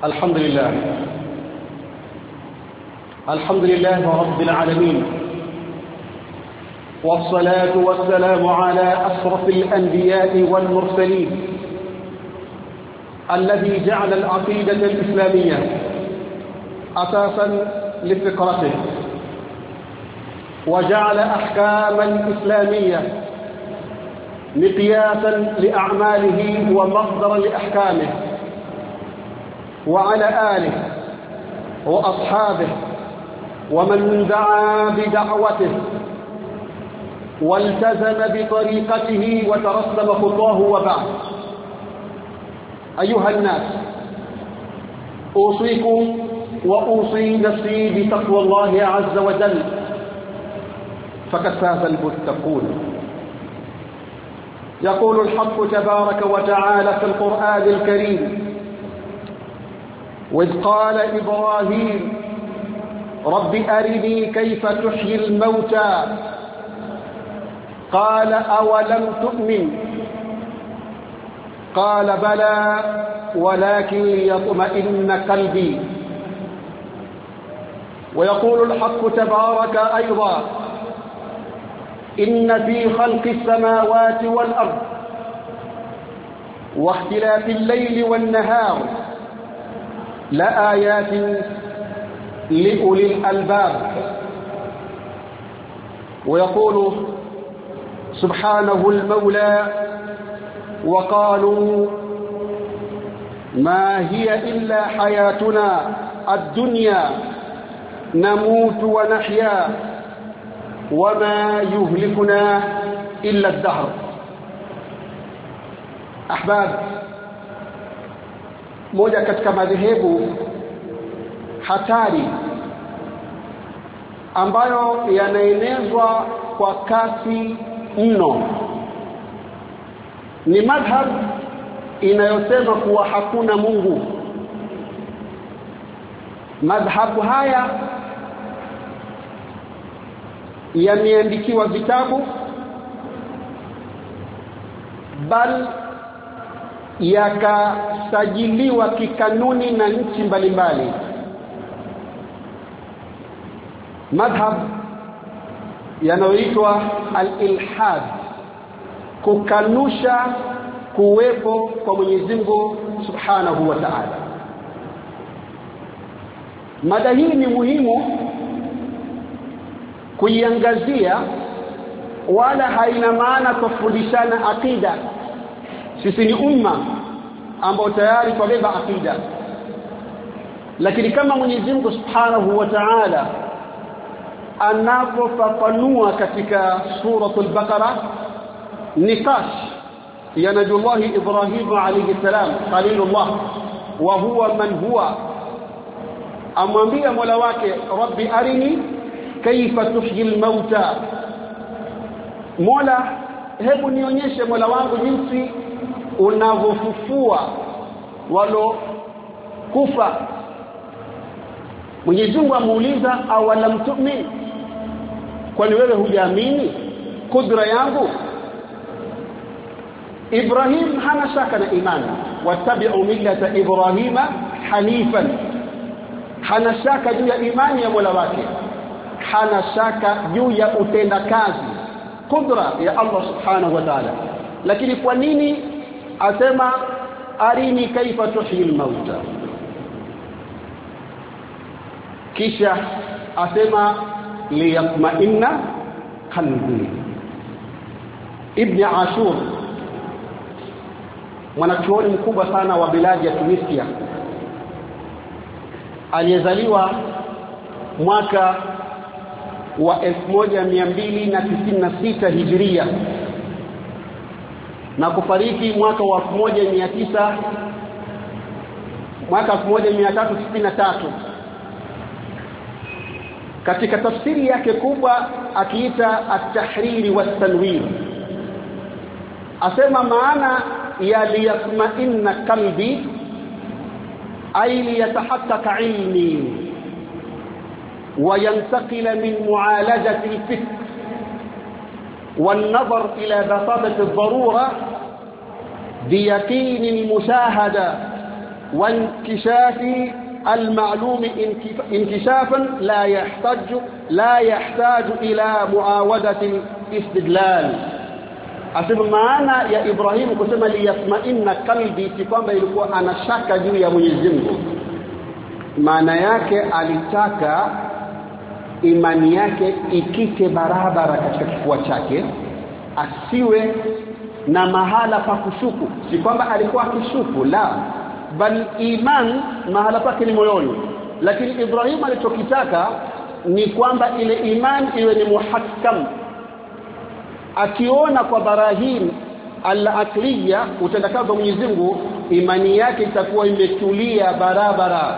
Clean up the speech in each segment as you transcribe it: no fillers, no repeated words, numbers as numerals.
الحمد لله رب العالمين، والصلاة والسلام على أشرف الأنبياء والمرسلين الذي جعل العقيدة الإسلامية أساسا لفكرته، وجعل أحكاما إسلامية مقياسا لأعماله ومصدرا لأحكامه، وعلى آله وأصحابه ومن دعا بدعوته والتزم بطريقته وترسم خطاه. وبعد، أيها الناس، أوصيكم وأوصي نفسي بتقوى الله عز وجل، فقد فاز المتقون. يقول الحق تبارك وتعالى في القرآن الكريم: وإذ قال إبراهيم رب أرني كيف تحيي الموتى قال أولم تؤمن قال بلى ولكن ليطمئن قلبي. ويقول الحق تبارك أيضا: إن في خلق السماوات والأرض واختلاف الليل والنهار لآيات لأولي الألباب. ويقول سبحانه المولى: وقالوا ما هي إلا حياتنا الدنيا نموت ونحيا وما يهلكنا إلا الدهر. أحباب، moja katika madhehebu hatari ambayo yanaenezwa kwa kasi mno ni madhhab inayosema kuwa hakuna Mungu. Madhhabu haya yameandikiwa vitabu, bal yakasajiliwa kikanuni na nchi mbalimbali. Madhhab yanayoitwa al-ilhad, kukanusha kuwepo kwa Mwenyezi Mungu Subhanahu wa Ta'ala. Mada hii ni muhimu kuiangazia, wala haina maana kufundishana akida. Sisi ni umma ambao tayari twabeba akida, lakini kama Mwenyezi Mungu Subhanahu wa Ta'ala anapofafanua katika suratul Baqara nikash ya Nabii Ibrahim alayhi salam khalilullah wa huwa man huwa, amwambia Mola wake rabbi arini kaifa tuhyi almauta, Mola hebu nionyeshe Mola wangu jinsi unavofufua walo kufa. Mwenyezi Mungu amuuliza awalam tu'min, kwani wewe hujaamini kudra yangu? Ibrahim hana shaka na imani, wattabi'u millata Ibrahima hanifan, hana shaka juu ya imani ya Mola wake, hana shaka juu ya utendakazi kudra ya Allah Subhanahu wa Ta'ala. Lakini kwa nini asema arini kaifa tuhyi al-mauta, kisha asema liyatma'inna qalbi? Ibn Ashur, mwanachuoni mkubwa sana wa biladi ya Tunisia, aliyezaliwa mwaka wa 1296 Hijria na kufariki mwaka wa 1363. Katika tafsiri yake kubwa akiita at-tahriri wat-tanwir, asema maana ya liyatma'inna qalbi ay liyatahaqqaqa ilmi wa yantaqila min mu'alajati al-fikr والنظر إلى بساطة الضرورة بيقين المشاهدة وانكشاف المعلوم انكشافا لا يحتاج إلى معاودة الاستدلال. asema maana ya Ibrahim kusema liyatma'inna qalbi, si kwamba ilikuwa anashaka juu ya Mwenyezi Mungu. Maana yake alitaka imani yake ikite barabara katika kifua chake, asiwe na mahala pa kushuku. Si kwamba alikuwa akishuku, la, bali iman mahala pake ni moyoni. Lakini Ibrahim alichokitaka ni kwamba ile iman iwe ni muhakkam, akiona kwa barahin al-aqliya utendakazi wa Mwenyezi Mungu, imani yake itakuwa imetulia barabara.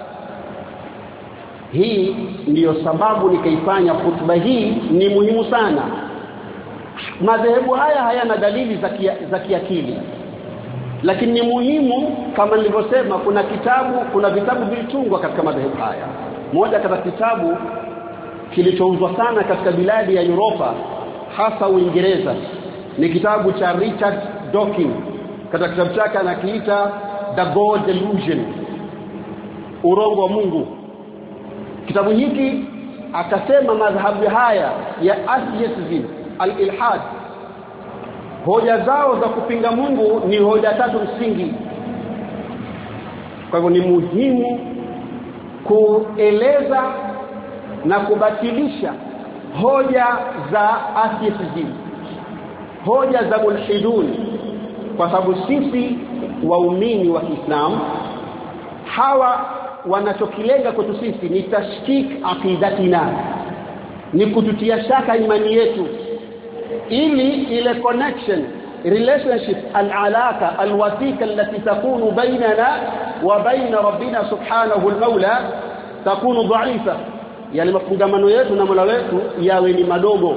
Hii ndiyo sababu nikaifanya khutba hii ni muhimu sana. Madhehebu haya hayana dalili za kiakili, lakini ni muhimu. Kama nilivyosema, kuna vitabu vilitungwa katika madhehebu haya. Moja katika kitabu kilichouzwa sana katika biladi ya Europa, hasa Uingereza, ni kitabu cha Richard Dawkins. Katika kitabu chake anakiita The God Delusion, urongo wa Mungu. Kitabu hiki akasema madhhabu haya ya atheism, al-ilhad, hoja zao za kupinga Mungu ni hoja tatu msingi. Kwa hivyo ni muhimu kueleza na kubatilisha hoja za atheism, hoja za mulhidun, kwa sababu sisi waumini wa Kiislamu hawa wanachokilenga kwetu sisi ni tashkik aqidatina, ni kututia shaka imani yetu, ili ile connection, relationship, al-alaka al-wathiqa allati takunu bainana wa baina rabbina subhanahu al-maula takunu dha'ifa, yani mafungamano yetu na Mola wetu yawe ni madogo.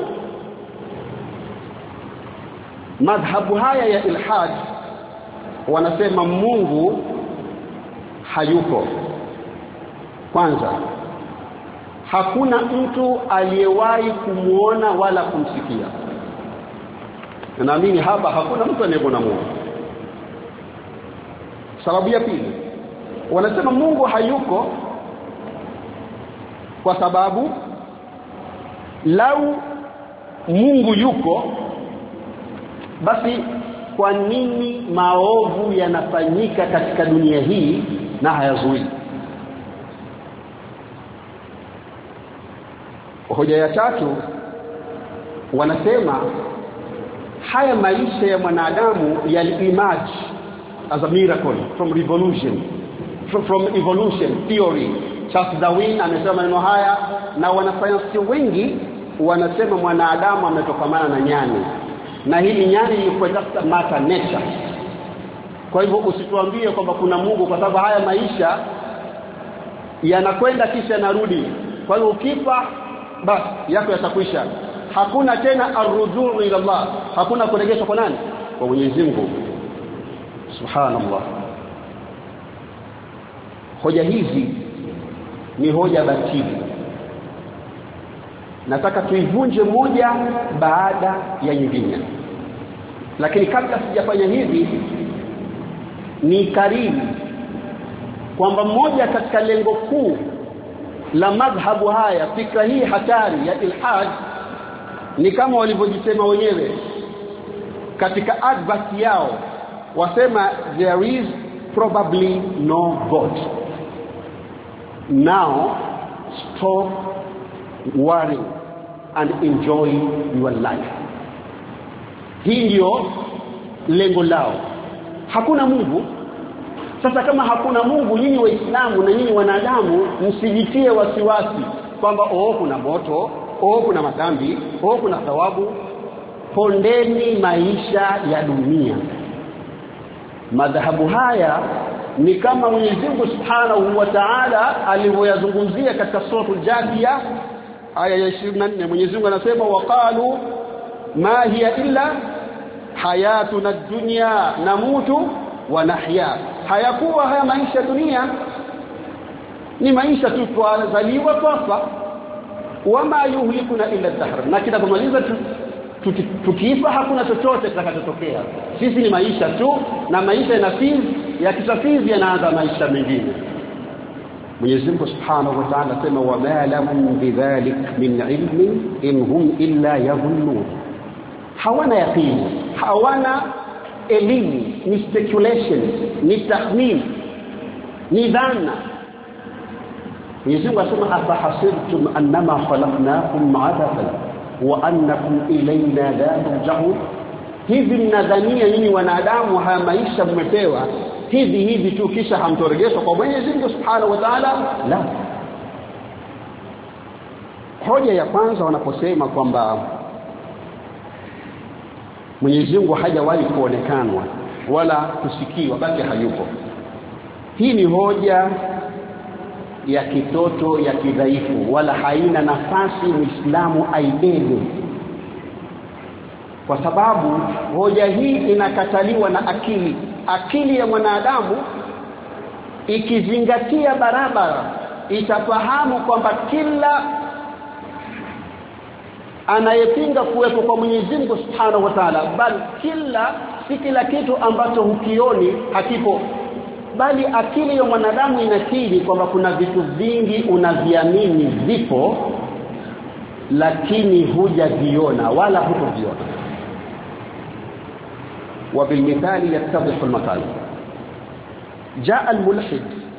Madhhabu haya ya ilhad wanasema Mungu hayuko. Kwanza, hakuna mtu aliyewahi kumuona wala kumsikia. Naamini hapa hakuna mtu anayemwona Mungu. Sababu ya pili, wanasema Mungu hayuko kwa sababu lau Mungu yuko, basi kwa nini maovu yanafanyika katika dunia hii na hayazuii? Hoja ya tatu, wanasema haya maisha ya mwanadamu yali-emerge as a miracle from evolution theory. Charles Darwin amesema maneno haya, na wanasayansi wengi wanasema mwanadamu ametokamana na nyani, na hili nyani lilikuwa just matter nature. Kwa hivyo usituambie kwamba kuna Mungu, kwa sababu haya maisha yanakwenda kisha narudi. Kwa hivyo ukifa basi yako yatakwisha, hakuna tena arrujuu ila Allah, hakuna kurejeshwa kwa nani? Kwa Mwenyezi Mungu. Subhanallah. Hoja hizi ni hoja batili. Nataka tuivunje moja baada ya nyingine, lakini kabla sijafanya hivi, ni karibu kwamba moja katika lengo kuu la madhhabu haya, fikra hii hatari ya ilhad, ni kama walivyojisema wenyewe katika advert yao, wasema there is probably no God. Now stop worrying and enjoy your life. Hii ndio lengo lao. Hakuna Mungu. Sasa kama hakuna Mungu, nyinyi Waislamu na nyinyi wanadamu msijitie wasiwasi kwamba kuna moto, kuna madhambi, kuna thawabu. Pondeni maisha ya dunia. Madhahabu haya ni kama Mwenyezi Mungu Subhanahu wa Ta'ala alivyoyazungumzia katika sura Al-Jathiyah aya ya 24. Mwenyezi Mungu anasema waqalu ma hiya illa hayatuna ad-dunya namutu wa nahya. Hayakuwa haya maisha dunia ni maisha tu, twazaliwa twafa, wama yuhlikuna illa ad-dahr, na kila kumaliza tukifa hakuna chochote kitakachotokea. Sisi ni maisha tu, na maisha yanafika yakisafiri yanaanza maisha mengine. Mwenyezi Mungu Subhanahu wa Ta'ala sema wa ma lahum bidhalik min ilmin in hum illa yadhunnun. Hawana yaqini, hawana elimu, ni speculations, ni tahmin, ni dhana. Mwenyezi Mungu asema afahasibtum annama khalaqnakum abathan wa annakum ilayna la turja'un. Hivi mnadhania nyinyi wanadamu haya maisha mmepewa hivi tu kisha hamtorejeshwa kwa Mwenyezi Mungu Subhanahu wa Ta'ala? La. Hoja ya kwanza wanaposema kwamba Mwenyezi Mungu hajawahi kuonekanwa wala kusikiwa, basi hayupo. Hii ni hoja ya kitoto, ya kidhaifu, wala haina nafasi Muislamu aibebe. Kwa sababu hoja hii inakataliwa na akili ya mwanadamu. Ikizingatia barabara itafahamu kwamba kila anayepinga kuwepo kwa Mwenyezi Mungu Subhanahu wa Ta'ala, bali si kila kitu ambacho hukioni hakipo, bali akili ya mwanadamu inakiri kwamba kuna vitu vingi unaviamini vipo lakini hujaviona wala hutoviona. وبالمثال يتضح المقال. جاء الملحد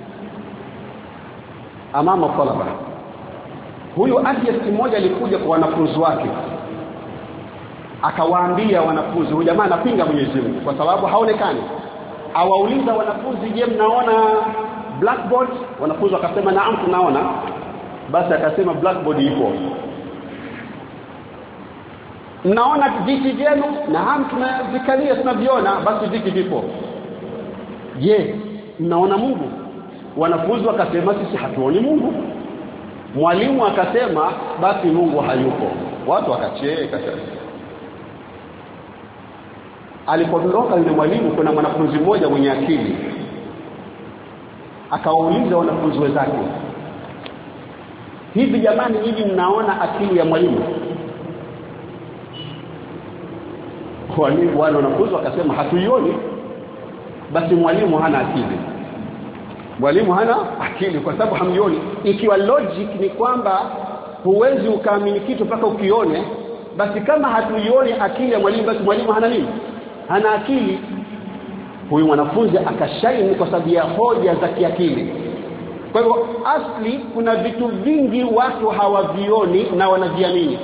امام الطلبه. Huyo atheist mmoja alikuja kwa wanafunzi wake akawaambia wanafunzi, huyu jamaa anapinga Mwenyezi Mungu kwa sababu haonekani. Awauliza wanafunzi, je, mnaona blackboard? Wanafunzi wakasema naam tunaona. Basi akasema blackboard ipo. Mnaona viti vyenu? Naam tunavikalia tunaviona. Basi viti vipo. Je, mnaona Mungu? Wanafunzi wakasema sisi hatuoni Mungu. Mwalimu akasema basi Mungu hayupo. Watu wakacheka. Alipoondoka yule mwalimu, kuna mwanafunzi mmoja mwenye akili akawauliza wanafunzi wenzake, hivi jamani, nyinyi mnaona akili ya mwalimu? Wale wanafunzi wakasema hatuioni. Basi mwalimu hana akili. Mwalimu hana akili kwa sababu hamjioni. Ikiwa logic ni kwamba huwezi ukaamini kitu mpaka ukione, basi kama hatuioni akili ya mwalimu, basi mwalimu hana nini? Hana akili. Huyu mwanafunzi akashaini kwa sababu ya hoja za kiakili. Kwa hivyo asli kuna vitu vingi watu hawavioni na wanaviamini.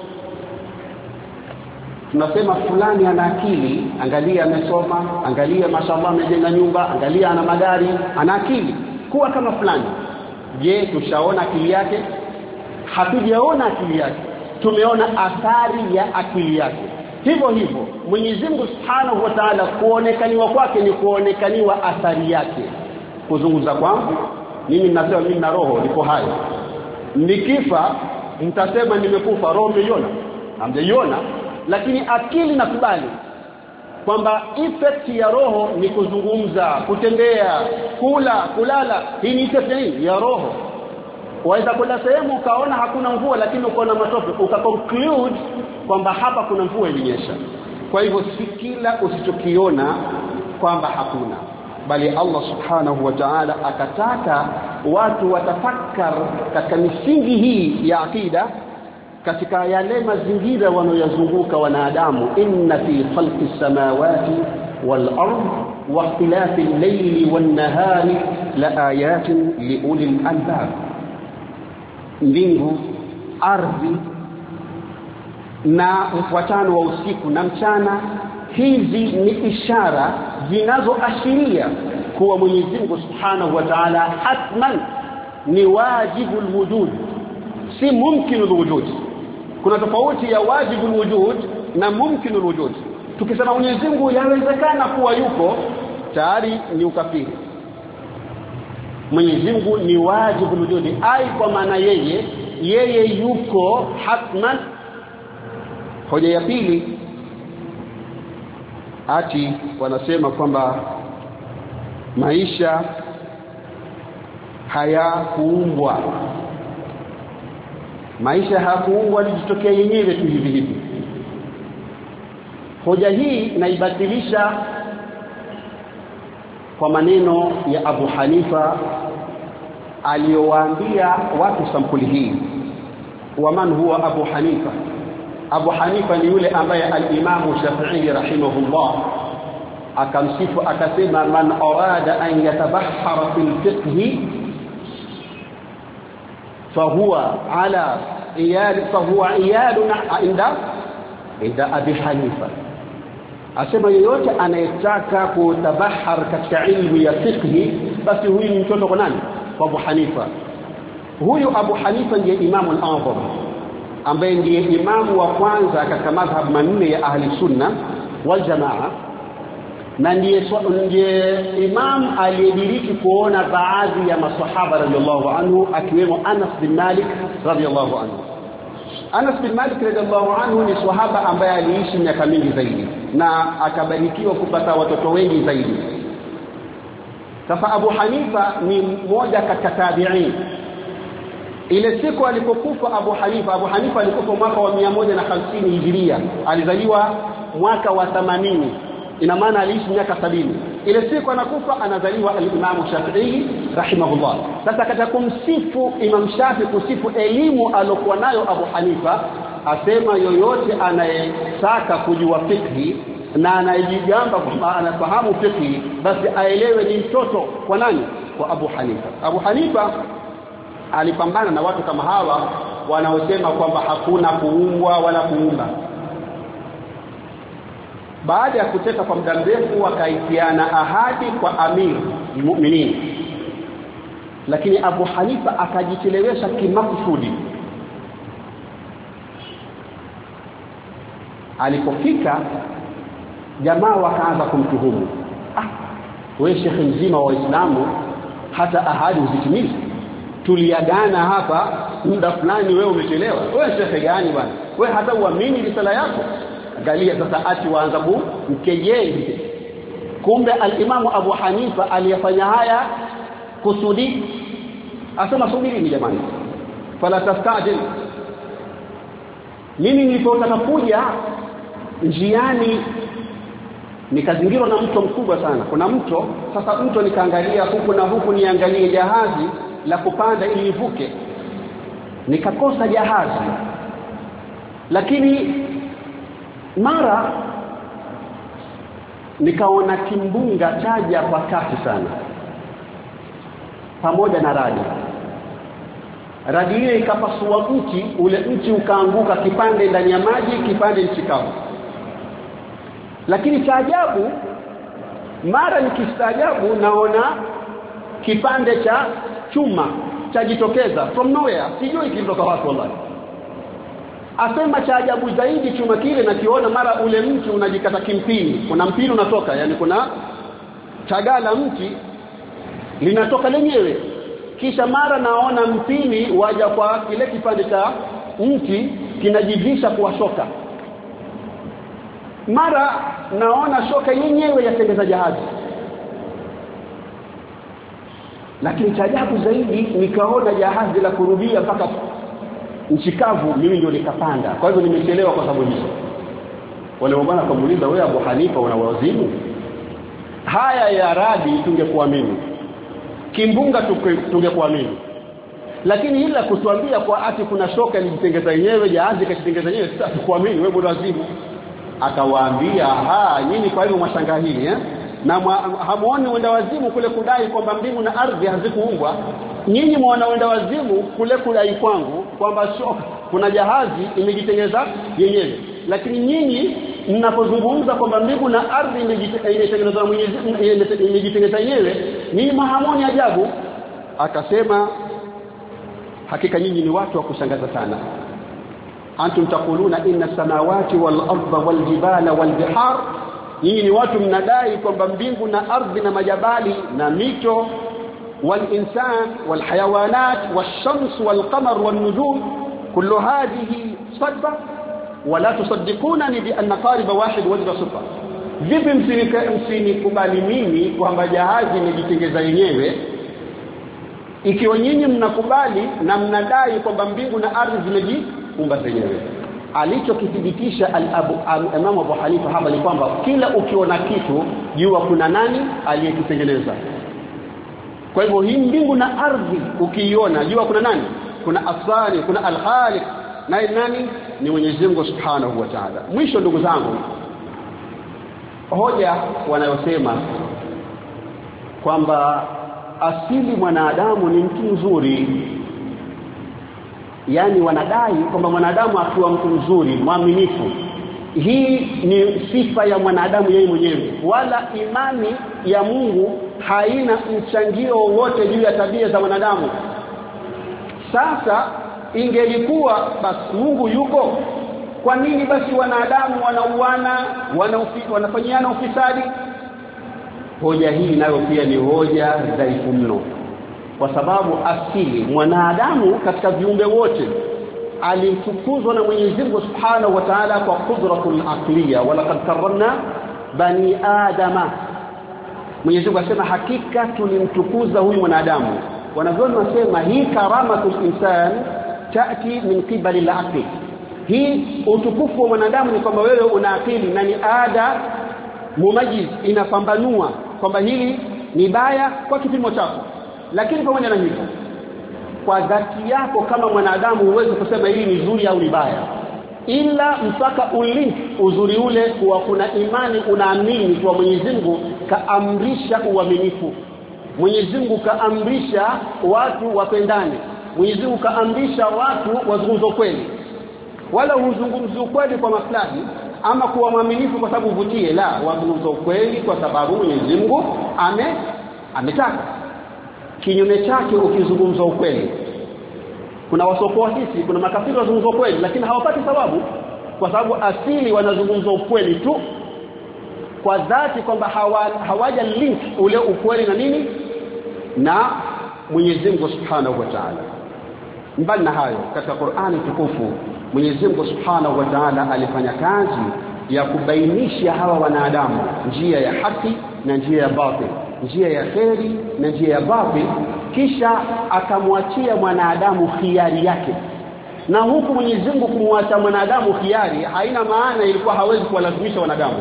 Tunasema fulani ana akili, angalia amesoma, angalia mashallah amejenga nyumba, angalia ana magari, ana akili. Kuwa kama fulani. Je, tushaona akili yake? Hatujaona akili yake. Tumeona athari ya akili yake. Hivyo Mwenyezi Mungu Subhanahu wa Ta'ala, kuonekaniwa kwake ni kuonekaniwa athari yake. Kuzungumza kwangu mimi ninasema mimi na roho niko hai. Nikifa mtasema nimekufa, roho umeiona? Hamjaiona. Lakini akili nakubali kwamba effect ya roho ni kuzungumza, kutembea, kula, kulala. Hii ni effect ya roho. Waweza kwenda sehemu ukaona hakuna mvua lakini ukaona matope, ukaconclude kwamba hapa kuna mvua ilinyesha. Kwa hivyo si kila usichokiona kwamba hakuna, bali Allah Subhanahu wa Ta'ala akataka watu watafakar katika misingi hii ya akida, katika yale mazingira wanayozunguka wanadamu. Inna fi khalqis samawati wal ard wa ikhtilafil layli wan nahari la ayatin li ulil albab. Mbingu, ardhi na mfuatano wa usiku na mchana, hizi ni ishara zinazoashiria kuwa Mwenyezi Mungu Subhanahu wa Ta'ala hatman ni wajibul wujud, si mumkinul wujud. Kuna tofauti ya wajibul wujud na mumkinul wujud. Tukisema Mwenyezi Mungu yawezekana kuwa yuko, tayari ni ukafiri. Mwenyezi Mungu ni wajibul wujud, ai kwa maana yeye yuko hatman. Hoja ya pili, ati wanasema kwamba maisha hayakuumbwa. Maisha hayakuumbwa, lijitokea yenyewe tu hivi. Hoja hii naibatilisha kwa maneno ya Abu Hanifa aliyowaambia watu sampuli hii. Wa man huwa Abu Hanifa? Abu Hanifa ni yule ambaye al-Imam Shafi'i rahimahullah akamsifu akasema, man arada an yatabahhara fil fiqh fahuwa ala iyad inda Abi Hanifa. Asema yeyote anayetaka kutabahar katika ilmu ya fiqh, basi huyu ni mtoto kwa nani? Kwa Abu Hanifa. Huyu Abu Hanifa ndiye Imamu al-Azam, ambaye ndiye imamu wa kwanza katika madhhab manne ya ahli sunna wal jamaa, na ndiye imam aliyediriki kuona baadhi ya masahaba radhiallahu anhu, akiwemo Anas bin Malik radhiallahu anhu. Anas bin Malik radhiallahu anhu ni sahaba ambaye aliishi miaka mingi zaidi na akabarikiwa kupata watoto wengi zaidi. Sasa Abu Hanifa ni mmoja katika tabi'in. Ile siku alipokufa Abu Hanifa alikufa mwaka wa 150 Hijria, alizaliwa mwaka wa 80, ina maana aliishi miaka 70. Ile siku anakufa anazaliwa al-Imam Shafi'i rahimahullah. Sasa katika kumsifu Imam Shafi'i, kusifu elimu alokuwa nayo Abu Hanifa, asema yoyote anayetaka kujua fiqh na anayejigamba kwamba anafahamu fiqh, basi aelewe ni mtoto kwa nani? Kwa Abu Hanifa. Abu Hanifa alipambana na watu kama hawa wanaosema kwamba hakuna kuumbwa wala kuumba. Baada ya kuteka kwa muda mrefu, wakaitiana ahadi kwa Amir al-Mu'minin, lakini Abu Hanifa akajichelewesha kimakusudi. Alipofika, jamaa wakaanza kumtuhumu, wewe shekhi mzima wa Uislamu, hata ahadi uzitimizi? Tuliagana hapa muda fulani, wewe umechelewa. Wewe shekhi gani bwana? Wewe hata uamini risala yako? Angalia sasa, ati waanza kumkejeli. Kumbe al-Imam Abu Hanifa aliyafanya haya kusudi. Asema subirini jamani, fala tastajil. Mimi nilipotaka kuja njiani nikazingirwa na mto mkubwa sana. Kuna mto, sasa mto nikaangalia huku na huku, niangalie jahazi la kupanda ili nivuke, nikakosa jahazi. Lakini mara nikaona kimbunga chaja kwa kasi sana pamoja na radi ile ikapasua mti, ule mti ukaanguka, kipande ndani ya maji, kipande nchi kavu. Lakini cha ajabu, mara nikistaajabu naona kipande cha chuma chajitokeza from nowhere, sijui kilitoka wapi wallahi. Asema cha ajabu zaidi, chuma kile nakiona mara ule mti unajikata kimpini, kuna mpini unatoka, yani kuna chagala mti linatoka lenyewe, kisha mara naona mpini waja kwa kile kipande cha mti kinajivisha kuwa shoka, mara naona shoka yenyewe yatengeza jahazi. Lakini cha ajabu zaidi, nikaona jahazi la kurubia mpaka nchi kavu, mimi ndio nikapanda. Kwa hivyo nimechelewa kwa sababu hizo. Wale bwana akamuuliza, wewe Abu Hanifa una wazimu? Haya ya radi tungekuamini, kimbunga tungekuamini, lakini ila kutuambia kwa ati kuna shoka ilijitengeza yenyewe, jahazi kajitengeza yenyewe, sitakuamini wewe bwana wazimu. Akawaambia, nyinyi kwa hivyo mwashanga hili na hamuoni wenda wazimu kule kudai kwamba mbingu na ardhi hazikuumbwa? Nyinyi mwana wenda wazimu kule kudai kwangu kwamba shoka kuna jahazi imejitengeza yenyewe, lakini nyinyi mnapozungumza kwamba mbingu na ardhi imejitengeneza imejitengeneza yenyewe, nyinyi mahamoni ajabu. Akasema, hakika nyinyi ni watu wa kushangaza sana. Antum taquluna inna samawati wal arda wal jibala wal bihar, nyinyi ni watu mnadai kwamba mbingu na ardhi na majabali na mito, wal insan wal hayawanat wash shams wal qamar wan nujum, kullu hadhihi sadfa wala tusaddiqunani bi anna qariba wahid wajra sufa. Vipi msinikubali mimi kwamba jahazi imejitengeza yenyewe, ikiwa nyinyi mnakubali na mnadai kwamba mbingu na ardhi zimejiumba zenyewe? alichokithibitisha Imam Abu Hanifa hapa ni kwamba kila ukiona kitu jua kuna nani aliyekitengeneza. Kwa hivyo hii mbingu na ardhi ukiiona jua kuna nani? Kuna Asali, kuna Al-Khaliq, na nani? Ni Mwenyezi Mungu Subhanahu wa Ta'ala. Mwisho ndugu zangu, hoja wanayosema kwamba asili mwanadamu ni mtu mzuri, yani wanadai kwamba mwanadamu akiwa mtu mzuri mwaminifu, hii ni sifa ya mwanadamu yeye mwenyewe, wala imani ya Mungu haina mchangio wote juu ya tabia za wanadamu. Sasa ingelikuwa basi Mungu yuko, kwa nini basi wanadamu wanauana, wanafanyiana ufisadi? Hoja hii nayo pia ni hoja dhaifu mno, kwa sababu asili mwanadamu katika viumbe wote alitukuzwa na Mwenyezi Mungu Subhanahu wa Ta'ala kwa qudratul aqliya, wala qad karramna bani adama. Mwenyezi Mungu asema hakika tulimtukuza huyu mwanadamu. Wanavyoni wasema hii karamatul insan taati min qibali al-aql. Hii utukufu wa mwanadamu ni kwamba wewe una akili na ni ada mumajiz, inapambanua kwamba hili ni baya kwa kipimo chako. Lakini pamoja na hivyo, kwa dhati yako kama mwanadamu huwezi kusema hili ni zuri au ni baya, ila mpaka ulink uzuri ule kuwa kuna imani, unaamini kwa Mwenyezi Mungu kaamrisha uaminifu, Mwenyezi Mungu kaamrisha watu wapendane, Mwenyezi Mungu kaamrisha watu wazungumze kweli, wala huzungumzi kweli kwa maslahi ama kuwa mwaminifu kwa sababu uvutie, la, wazungumze kweli kwa sababu Mwenyezi Mungu ametaka. Kinyume chake ukizungumza ukweli, kuna wasokoa sisi, kuna makafiri wazungumza ukweli lakini hawapati thawabu, kwa sababu asili wanazungumza ukweli tu kwa dhati, kwamba hawaja link ule ukweli na nini na Mwenyezi Mungu Subhanahu wa Ta'ala. Mbali na hayo, katika Qur'ani tukufu Mwenyezi Mungu Subhanahu wa Ta'ala alifanya kazi ya kubainisha hawa wanadamu njia ya haki na njia ya batil, njia ya kheri na njia ya batil, kisha akamwachia mwanadamu khiari yake. Na huku Mwenyezi Mungu kumwacha mwanadamu khiari haina maana ilikuwa hawezi kuwalazimisha wanadamu.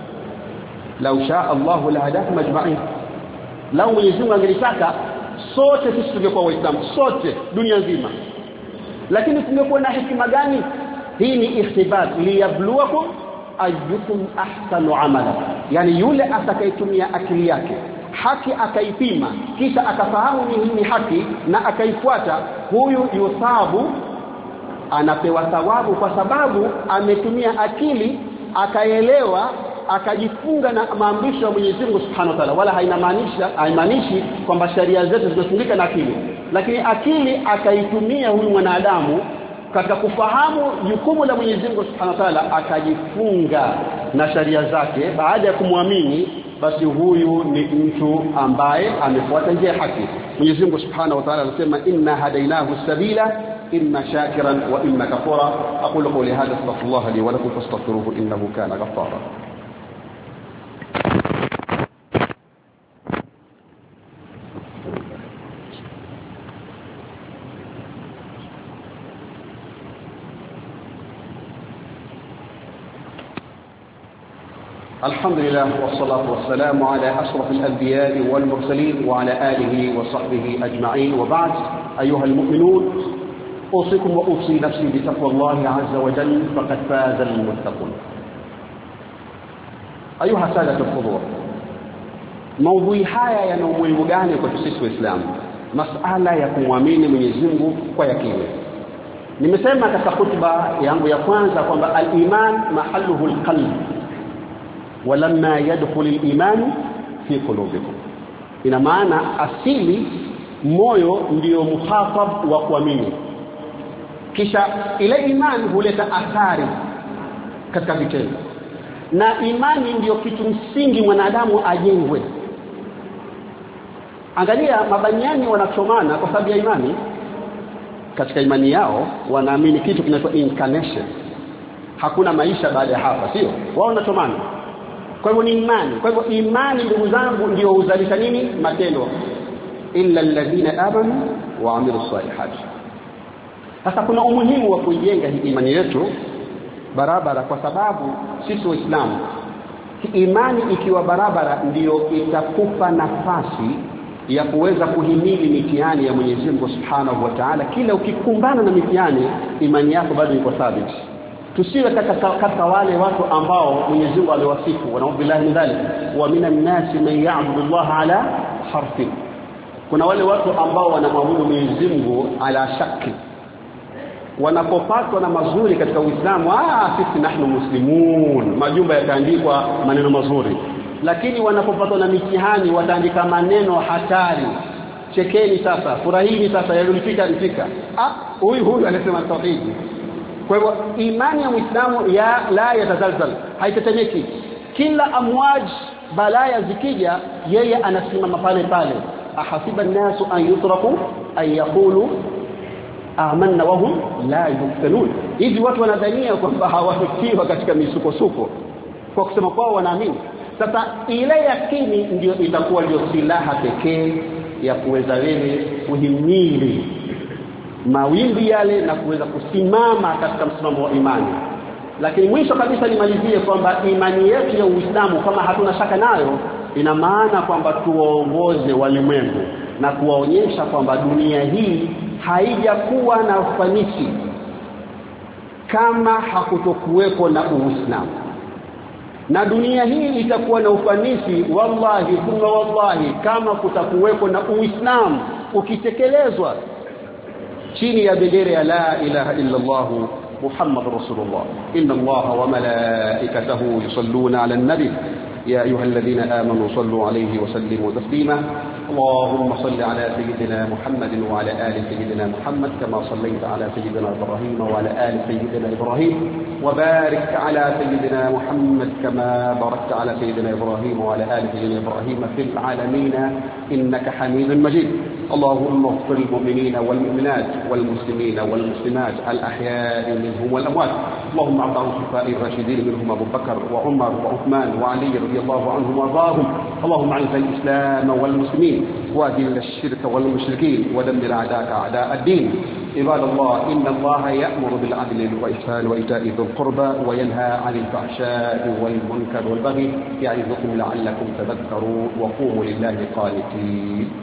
Lau shaa Allahu la hadakum ajma'in, lau Mwenyezi Mungu angelitaka sote sisi tungekuwa waislamu sote dunia nzima. Lakini kungekuwa na hikima gani? Hii ni ikhtibar liyabluwakum ayyukum ahsanu amala, yani yule atakayetumia akili yake haki akaipima kisha akafahamu ni haki na akaifuata, huyu yuthabu, anapewa thawabu kwa sababu ametumia akili akaelewa, akajifunga na maamrisho ya Mwenyezi Mungu Subhanahu wa Ta'ala. Wala haimaanishi kwamba sharia zetu zimefungika na akili, lakini akili akaitumia huyu mwanadamu katika kufahamu jukumu la Mwenyezi Mungu Subhanahu wa Ta'ala, akajifunga na sharia zake baada ya kumwamini, basi huyu ni mtu ambaye amefuata njia ya haki. Mwenyezi Mungu Subhanahu wa Ta'ala anasema inna hadainahu sabila imma shakiran wa imma kafura. aqulu qawli hadha astaghfirullah li wa lakum fastaghfiruhu innahu kana ghaffara. الحمد لله والصلاة والسلام على أشرف الأنبياء والمرسلين وعلى آله وصحبه أجمعين، وبعد. أيها المؤمنون، أوصيكم وأوصي نفسي بتقوى الله عز وجل، فقد فاز المتقون. أيها السادة الحضور، موضوع haya yana umuhimu gani kwa sisi Waislamu? Masala ya kumwamini Mwenyezi Mungu kwa yakini. Nimesema katika khutba yangu ya kwanza kwamba al-iman mahalluhu al-qalb walamma yadkhul al-iman fi qulubikum. Ina maana asili moyo ndio muhatab wa kuamini, kisha ile imani huleta athari katika vitendo, na imani ndio kitu msingi mwanadamu ajengwe. Angalia mabaniani wanachomana kwa sababu ya imani. Katika imani yao wanaamini kitu kinaitwa incarnation, hakuna maisha baada ya hapa, sio? Wao wanachomana. Kwa hivyo ni imani. Kwa hivyo imani, ndugu zangu, ndio huzalisha nini? Matendo. illa alladhina amanu wa amilus salihati. Sasa kuna umuhimu wa kujenga hii imani yetu barabara, kwa sababu sisi Waislamu imani ikiwa barabara ndiyo itakupa nafasi ya kuweza kuhimili mitihani ya Mwenyezi Mungu Subhanahu wa Ta'ala. Kila ukikumbana na mitihani, imani yako bado iko thabiti. Tusiwe katika wale watu ambao Mwenyezi Mungu aliwasifu, wa billahi min dhalik, wa minan nasi man ya'budu Allah ala harfi. Kuna wale watu ambao wanamwabudu Mwenyezi Mungu ala shakki. Wanapopatwa na mazuri katika Uislamu, sisi nahnu muslimun, majumba yataandikwa maneno mazuri. Lakini wanapopatwa na mitihani wataandika maneno hatari. Chekeni sasa, furahini sasa, yalifika. Huyu anasema tauhid. Kwa hivyo imani ya Muislamu la yatazalzal, haitetemeki. Kila amwaj balaya zikija, yeye anasimama pale pale. Ahasiba an-nasu an yutraku an yaqulu amanna wa hum la yuftanun. Hivi watu wanadhania kwamba hawafitiwa katika misukosuko kwa kusema kwao wanaamini. Sasa ile yakini ndio itakuwa ndio silaha pekee ya kuweza wewe kuhimili mawimbi yale na kuweza kusimama katika msimamo wa imani. Lakini mwisho kabisa nimalizie kwamba imani yetu ya Uislamu kama hatuna shaka nayo, ina maana kwamba tuwaongoze walimwengu na kuwaonyesha kwamba dunia hii haijakuwa na ufanisi kama hakutokuwepo na Uislamu, na dunia hii itakuwa na ufanisi wallahi thumma wallahi kama kutakuwepo na Uislamu ukitekelezwa chini ya bendera ya la ilaha illa Allah Muhammad Rasulullah. Inna Allah wa malaikatahu yusalluna ala an-nabi يا أيها الذين آمنوا صلوا عليه وسلموا تسليما. اللهم صل على سيدنا محمد وعلى آل سيدنا محمد كما صليت على سيدنا إبراهيم وعلى آل سيدنا إبراهيم، وبارك على سيدنا محمد كما باركت على سيدنا إبراهيم وعلى آل سيدنا إبراهيم في العالمين إنك حميد مجيد. اللهم اغفر المؤمنين والمؤمنات والمسلمين والمسلمات الأحياء منهم والأموات. اللهم اعط عن الخلفاء الراشدين منهم أبو بكر وعمر وعثمان وعلي رضي الله عنهم وارضاهم. اللهم اعز الإسلام والمسلمين وأذل الشرك والمشركين ودمر أعداءك أعداء الدين. عباد الله، إن الله يأمر بالعدل والإحسان وإيتاء ذي القربى وينهى عن الفحشاء والمنكر والبغي يعظكم لعلكم تذكرون. وقوموا لله قانتين.